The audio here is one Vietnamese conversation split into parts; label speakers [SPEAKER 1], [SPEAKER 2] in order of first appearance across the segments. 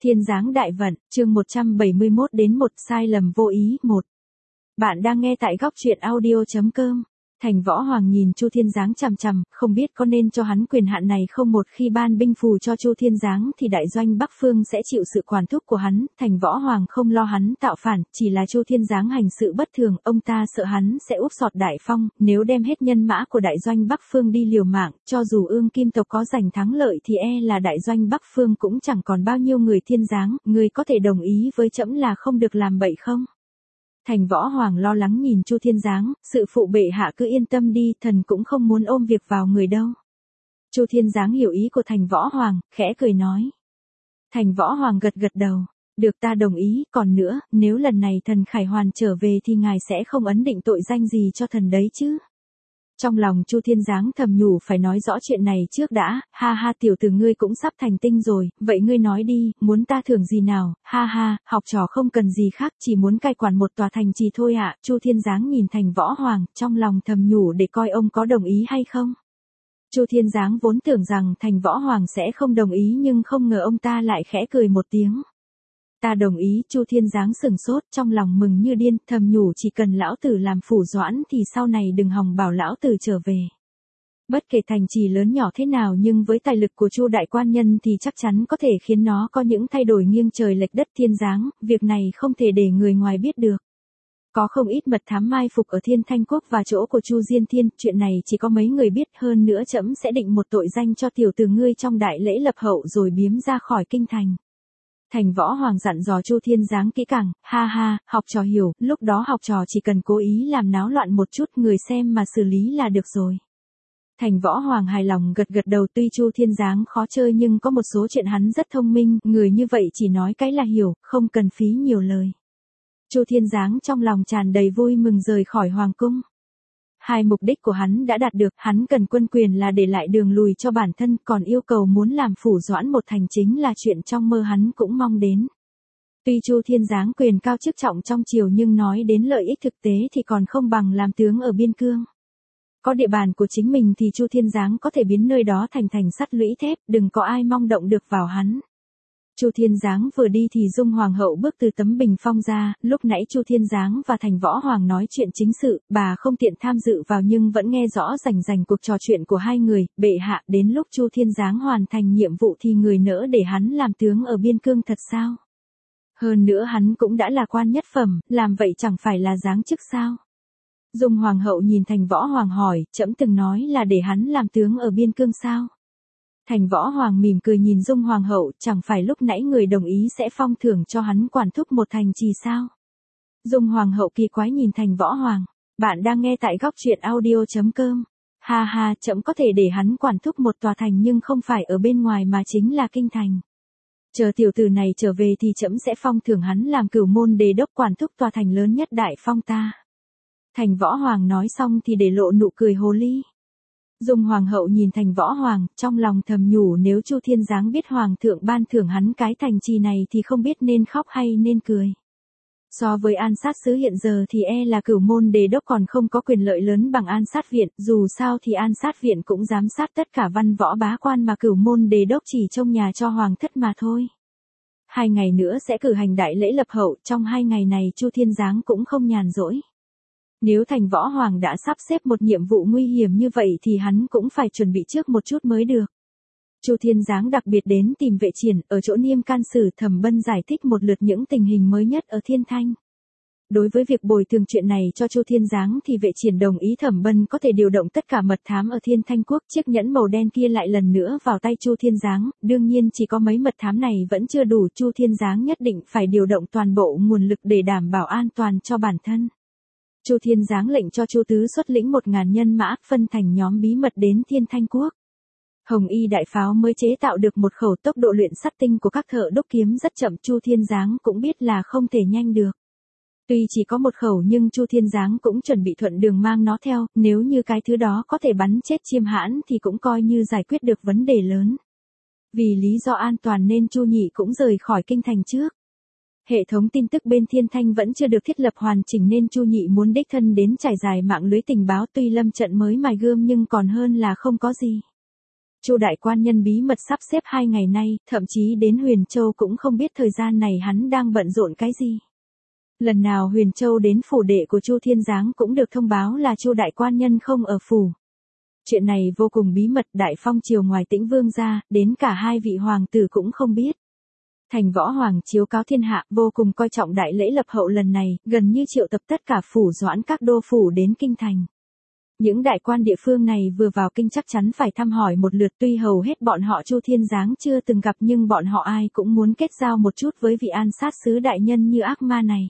[SPEAKER 1] Thiên giáng đại vận, chương 171 đến 1 sai lầm vô ý 1. Bạn đang nghe tại góc truyện audio.com. Thành Võ Hoàng nhìn Chu Thiên Giáng chằm chằm, không biết có nên cho hắn quyền hạn này không. Một khi ban binh phù cho Chu Thiên Giáng thì đại doanh Bắc Phương sẽ chịu sự quản thúc của hắn. Thành Võ Hoàng không lo hắn tạo phản, chỉ là Chu Thiên Giáng hành sự bất thường, ông ta sợ hắn sẽ úp sọt đại phong. Nếu đem hết nhân mã của đại doanh Bắc Phương đi liều mạng, cho dù Ương Kim tộc có giành thắng lợi thì là đại doanh Bắc Phương cũng chẳng còn bao nhiêu người. Thiên Giáng, người có thể đồng ý với trẫm là không được làm bậy không? Thành Võ Hoàng lo lắng nhìn Chu Thiên Giáng, sự phụ bệ hạ cứ yên tâm đi, thần cũng không muốn ôm việc vào người đâu. Chu Thiên Giáng hiểu ý của Thành Võ Hoàng, khẽ cười nói. Thành Võ Hoàng gật gật đầu, được, ta đồng ý, còn nữa, nếu lần này thần Khải Hoàn trở về thì ngài sẽ không ấn định tội danh gì cho thần đấy chứ? Trong lòng Chu Thiên Giáng thầm nhủ, phải nói rõ chuyện này trước đã. Ha ha, tiểu tử ngươi cũng sắp thành tinh rồi, vậy ngươi nói đi, muốn ta thưởng gì nào? Ha ha, học trò không cần gì khác, chỉ muốn cai quản một tòa thành trì thôi ạ. Chu Thiên Giáng nhìn Thành Võ Hoàng, trong lòng thầm nhủ để coi ông có đồng ý hay không. Chu Thiên Giáng vốn tưởng rằng Thành Võ Hoàng sẽ không đồng ý, nhưng không ngờ ông ta lại khẽ cười một tiếng. Ta đồng ý. Chu Thiên Giáng sừng sốt, trong lòng mừng như điên, thầm nhủ chỉ cần lão tử làm phủ doãn thì sau này đừng hòng bảo lão tử trở về. Bất kể thành trì lớn nhỏ thế nào, nhưng với tài lực của Chu đại quan nhân thì chắc chắn có thể khiến nó có những thay đổi nghiêng trời lệch đất. Thiên Giáng, việc này không thể để người ngoài biết được. Có không ít mật thám mai phục ở Thiên Thanh Quốc và chỗ của Chu Diên Thiên, chuyện này chỉ có mấy người biết, hơn nữa trẫm sẽ định một tội danh cho tiểu tử ngươi trong đại lễ lập hậu rồi biếm ra khỏi kinh thành. Thành Võ Hoàng dặn dò Chu Thiên Giáng kỹ càng. Ha ha, học trò hiểu, lúc đó học trò chỉ cần cố ý làm náo loạn một chút, người xem mà xử lý là được rồi. Thành Võ Hoàng hài lòng gật gật đầu, tuy Chu Thiên Giáng khó chơi nhưng có một số chuyện hắn rất thông minh, người như vậy chỉ nói cái là hiểu, không cần phí nhiều lời. Chu Thiên Giáng trong lòng tràn đầy vui mừng rời khỏi hoàng cung. Hai mục đích của hắn đã đạt được, hắn cần quân quyền là để lại đường lùi cho bản thân, còn yêu cầu muốn làm phủ doãn một thành chính là chuyện trong mơ hắn cũng mong đến. Tuy Chu Thiên Giáng quyền cao chức trọng trong triều nhưng nói đến lợi ích thực tế thì còn không bằng làm tướng ở biên cương. Có địa bàn của chính mình thì Chu Thiên Giáng có thể biến nơi đó thành thành sắt lũy thép, đừng có ai mong động được vào hắn. Chu Thiên Giáng vừa đi thì Dung Hoàng hậu bước từ tấm bình phong ra. Lúc nãy Chu Thiên Giáng và Thành Võ Hoàng nói chuyện chính sự, bà không tiện tham dự vào nhưng vẫn nghe rõ rành cuộc trò chuyện của hai người. Bệ hạ, đến lúc Chu Thiên Giáng hoàn thành nhiệm vụ thì người nỡ để hắn làm tướng ở biên cương thật sao? Hơn nữa hắn cũng đã là quan nhất phẩm, làm vậy chẳng phải là giáng chức sao? Dung Hoàng hậu nhìn Thành Võ Hoàng hỏi, trẫm từng nói là để hắn làm tướng ở biên cương sao? Thành Võ Hoàng mỉm cười nhìn Dung Hoàng hậu, chẳng phải lúc nãy người đồng ý sẽ phong thưởng cho hắn quản thúc một thành trì sao? Dung Hoàng hậu kỳ quái nhìn Thành Võ Hoàng, bạn đang nghe tại góc truyện audio.com. Ha ha, trẫm có thể để hắn quản thúc một tòa thành nhưng không phải ở bên ngoài mà chính là kinh thành. Chờ tiểu tử này trở về thì trẫm sẽ phong thưởng hắn làm cửu môn đề đốc quản thúc tòa thành lớn nhất đại phong ta. Thành Võ Hoàng nói xong thì để lộ nụ cười hồ ly. Dung Hoàng hậu nhìn Thành Võ Hoàng, trong lòng thầm nhủ nếu Chu Thiên Giáng biết Hoàng thượng ban thưởng hắn cái thành trì này thì không biết nên khóc hay nên cười. So với An Sát Sứ hiện giờ thì là cửu môn đề đốc còn không có quyền lợi lớn bằng An Sát Viện, dù sao thì An Sát Viện cũng giám sát tất cả văn võ bá quan mà cửu môn đề đốc chỉ trông nhà cho Hoàng thất mà thôi. 2 ngày nữa sẽ cử hành đại lễ lập hậu, trong 2 ngày này Chu Thiên Giáng cũng không nhàn rỗi. Nếu Thành Võ Hoàng đã sắp xếp một nhiệm vụ nguy hiểm như vậy thì hắn cũng phải chuẩn bị trước một chút mới được. Chu Thiên Giáng đặc biệt đến tìm Vệ Triển, ở chỗ Niêm Can Sử Thẩm Bân giải thích một lượt những tình hình mới nhất ở Thiên Thanh. Đối với việc bồi thường chuyện này cho Chu Thiên Giáng thì Vệ Triển đồng ý Thẩm Bân có thể điều động tất cả mật thám ở Thiên Thanh Quốc. Chiếc nhẫn màu đen kia lại lần nữa vào tay Chu Thiên Giáng, đương nhiên chỉ có mấy mật thám này vẫn chưa đủ, Chu Thiên Giáng nhất định phải điều động toàn bộ nguồn lực để đảm bảo an toàn cho bản thân. Chu Thiên Giáng lệnh cho Chu Tứ xuất lĩnh 1000 nhân mã, phân thành nhóm bí mật đến Thiên Thanh Quốc. Hồng Y đại pháo mới chế tạo được một khẩu, tốc độ luyện sắt tinh của các thợ đúc kiếm rất chậm, Chu Thiên Giáng cũng biết là không thể nhanh được. Tuy chỉ có một khẩu nhưng Chu Thiên Giáng cũng chuẩn bị thuận đường mang nó theo, nếu như cái thứ đó có thể bắn chết chiêm hãn thì cũng coi như giải quyết được vấn đề lớn. Vì lý do an toàn nên Chu Nhị cũng rời khỏi kinh thành trước. Hệ thống tin tức bên Thiên Thanh vẫn chưa được thiết lập hoàn chỉnh nên Chu Nhị muốn đích thân đến trải dài mạng lưới tình báo, tuy lâm trận mới mài gươm nhưng còn hơn là không có gì. Chu đại quan nhân bí mật sắp xếp 2 ngày nay, thậm chí đến Huyền Châu cũng không biết thời gian này hắn đang bận rộn cái gì. Lần nào Huyền Châu đến phủ đệ của Chu Thiên Giáng cũng được thông báo là Chu đại quan nhân không ở phủ. Chuyện này vô cùng bí mật, đại phong triều ngoài Tĩnh Vương ra, đến cả 2 vị hoàng tử cũng không biết. Thành Võ Hoàng chiếu cáo thiên hạ, vô cùng coi trọng đại lễ lập hậu lần này, gần như triệu tập tất cả phủ doãn các đô phủ đến kinh thành. Những đại quan địa phương này vừa vào kinh chắc chắn phải thăm hỏi một lượt, tuy hầu hết bọn họ Chu Thiên Giáng chưa từng gặp nhưng bọn họ ai cũng muốn kết giao một chút với vị an sát sứ đại nhân như ác ma này.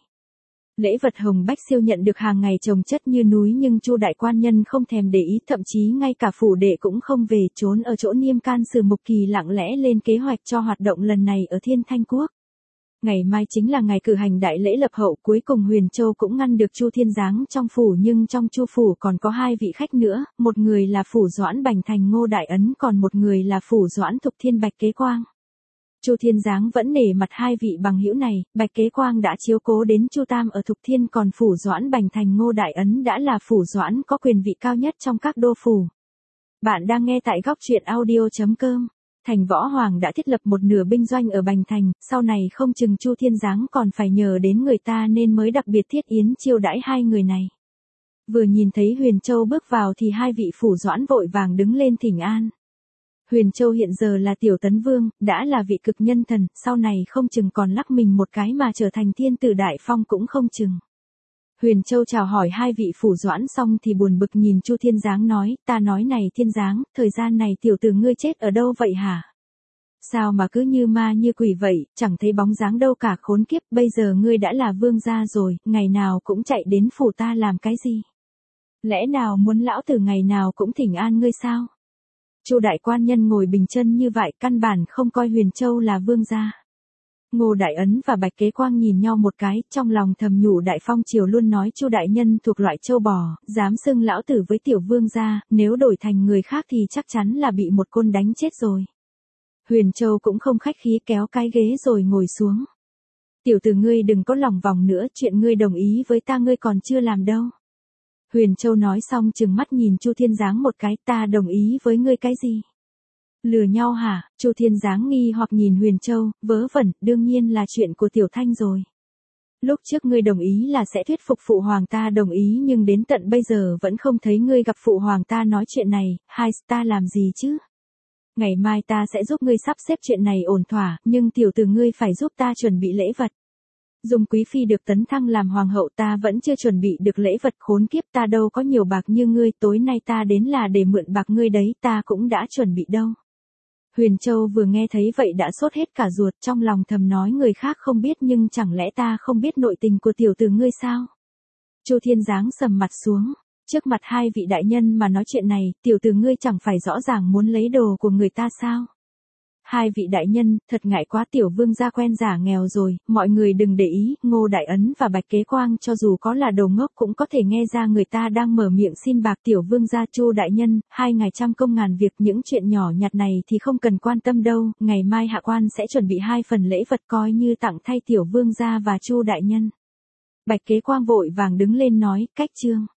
[SPEAKER 1] Lễ vật hồng bách siêu nhận được hàng ngày chồng chất như núi nhưng Chu đại quan nhân không thèm để ý, thậm chí ngay cả phủ đệ cũng không về, trốn ở chỗ Niêm Can Sử Mục Kỳ lặng lẽ lên kế hoạch cho hoạt động lần này ở Thiên Thanh Quốc. Ngày mai chính là ngày cử hành đại lễ lập hậu, cuối cùng Huyền Châu cũng ngăn được Chu Thiên Giáng trong phủ, nhưng trong Chu phủ còn có 2 vị khách nữa, một người là phủ doãn Bành Thành Ngô Đại Ấn, còn một người là phủ doãn Thục Thiên Bạch Kế Quang. Chu Thiên Giáng vẫn nể mặt 2 vị bằng hữu này, Bạch Kế Quang đã chiếu cố đến Chu Tam ở Thục Thiên, còn phủ doãn Bành Thành Ngô Đại Ấn đã là phủ doãn có quyền vị cao nhất trong các đô phủ. Bạn đang nghe tại góc truyện audio.com. Thành Võ Hoàng đã thiết lập một nửa binh doanh ở Bành Thành, sau này không chừng Chu Thiên Giáng còn phải nhờ đến người ta nên mới đặc biệt thiết yến chiêu đãi 2 người này. Vừa nhìn thấy Huyền Châu bước vào thì 2 vị phủ doãn vội vàng đứng lên thỉnh an. Huyền Châu hiện giờ là tiểu tấn vương, đã là vị cực nhân thần, sau này không chừng còn lắc mình một cái mà trở thành thiên tử đại phong cũng không chừng. Huyền Châu chào hỏi 2 vị phủ doãn xong thì buồn bực nhìn Chu Thiên Giáng nói, ta nói này Thiên Giáng, thời gian này tiểu tử ngươi chết ở đâu vậy hả? Sao mà cứ như ma như quỷ vậy, chẳng thấy bóng dáng đâu cả, khốn kiếp, bây giờ ngươi đã là vương gia rồi, ngày nào cũng chạy đến phủ ta làm cái gì? Lẽ nào muốn lão tử ngày nào cũng thỉnh an ngươi sao? Chu đại quan nhân ngồi bình chân như vậy, căn bản không coi Huyền Châu là vương gia. Ngô Đại Ấn và Bạch Kế Quang nhìn nhau một cái, trong lòng thầm nhủ đại phong triều luôn nói Chu đại nhân thuộc loại châu bò, dám xưng lão tử với tiểu vương gia, nếu đổi thành người khác thì chắc chắn là bị một côn đánh chết rồi. Huyền Châu cũng không khách khí kéo cái ghế rồi ngồi xuống. Tiểu tử ngươi đừng có lòng vòng nữa, chuyện ngươi đồng ý với ta ngươi còn chưa làm đâu. Huyền Châu nói xong trừng mắt nhìn Chu Thiên Giáng một cái, ta đồng ý với ngươi cái gì? Lừa nhau hả? Chu Thiên Giáng nghi hoặc nhìn Huyền Châu, vớ vẩn, đương nhiên là chuyện của Tiểu Thanh rồi. Lúc trước ngươi đồng ý là sẽ thuyết phục phụ hoàng ta đồng ý nhưng đến tận bây giờ vẫn không thấy ngươi gặp phụ hoàng ta nói chuyện này, hai ta làm gì chứ? Ngày mai ta sẽ giúp ngươi sắp xếp chuyện này ổn thỏa, nhưng tiểu tử ngươi phải giúp ta chuẩn bị lễ vật. Dung quý phi được tấn thăng làm hoàng hậu, ta vẫn chưa chuẩn bị được lễ vật, khốn kiếp, ta đâu có nhiều bạc như ngươi, tối nay ta đến là để mượn bạc ngươi đấy, ta cũng đã chuẩn bị đâu. Huyền Châu vừa nghe thấy vậy đã sốt hết cả ruột, trong lòng thầm nói người khác không biết nhưng chẳng lẽ ta không biết nội tình của tiểu tử ngươi sao? Chu Thiên Giáng sầm mặt xuống, trước mặt 2 vị đại nhân mà nói chuyện này, tiểu tử ngươi chẳng phải rõ ràng muốn lấy đồ của người ta sao? 2 vị đại nhân, thật ngại quá, tiểu vương gia quen giả nghèo rồi, mọi người đừng để ý, Ngô Đại Ấn và Bạch Kế Quang cho dù có là đồ ngốc cũng có thể nghe ra người ta đang mở miệng xin bạc. Tiểu vương gia Chu đại nhân, 2 ngày trăm công ngàn việc, những chuyện nhỏ nhặt này thì không cần quan tâm đâu, ngày mai hạ quan sẽ chuẩn bị 2 phần lễ vật coi như tặng thay tiểu vương gia và Chu đại nhân. Bạch Kế Quang vội vàng đứng lên nói, cách chương.